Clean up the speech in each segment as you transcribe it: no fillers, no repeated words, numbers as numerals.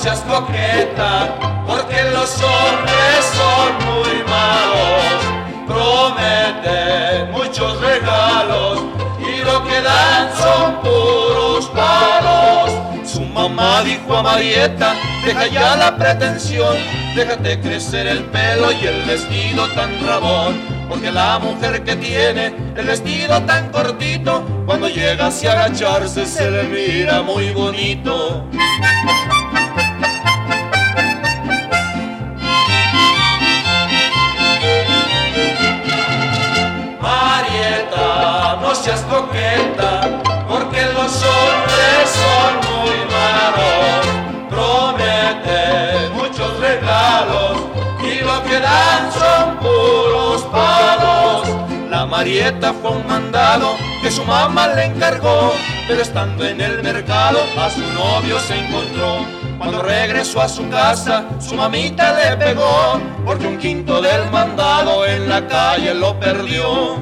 seas coqueta, porque los hombres son muy malos. Prometen muchos regalos y lo que dan son puros palos. Su mamá dijo a Marieta: deja ya la pretensión, déjate crecer el pelo y el vestido tan rabón, porque la mujer que tiene el vestido tan cortito, cuando llega hacia agacharse se le mira muy bonito. Marieta, no seas coqueta, porque los hombres son muy malos. Prometen muchos regalos y lo que dan son puros palos. La Marieta fue un mandado que su mamá le encargó, pero estando en el mercado a su novio se encontró. Cuando regresó a su casa, su mamita le pegó, porque un quinto del mandado en la calle lo perdió.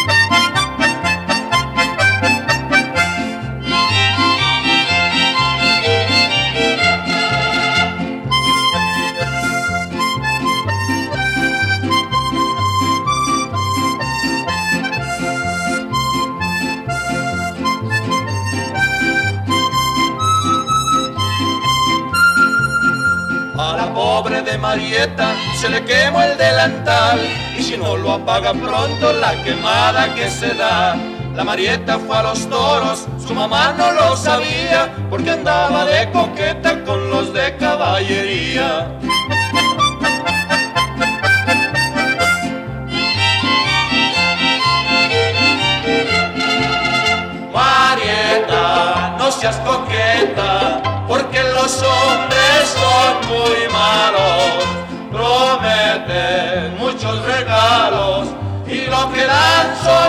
A la pobre de Marieta se le quemó el delantal, y si no lo apaga pronto la quemada que se da. La Marieta fue a los toros, su mamá no lo sabía, porque andaba de coqueta con los de caballería. Marieta, no seas coqueta, porque los hombres son muy malos. Prometen muchos regalos y lo que dan son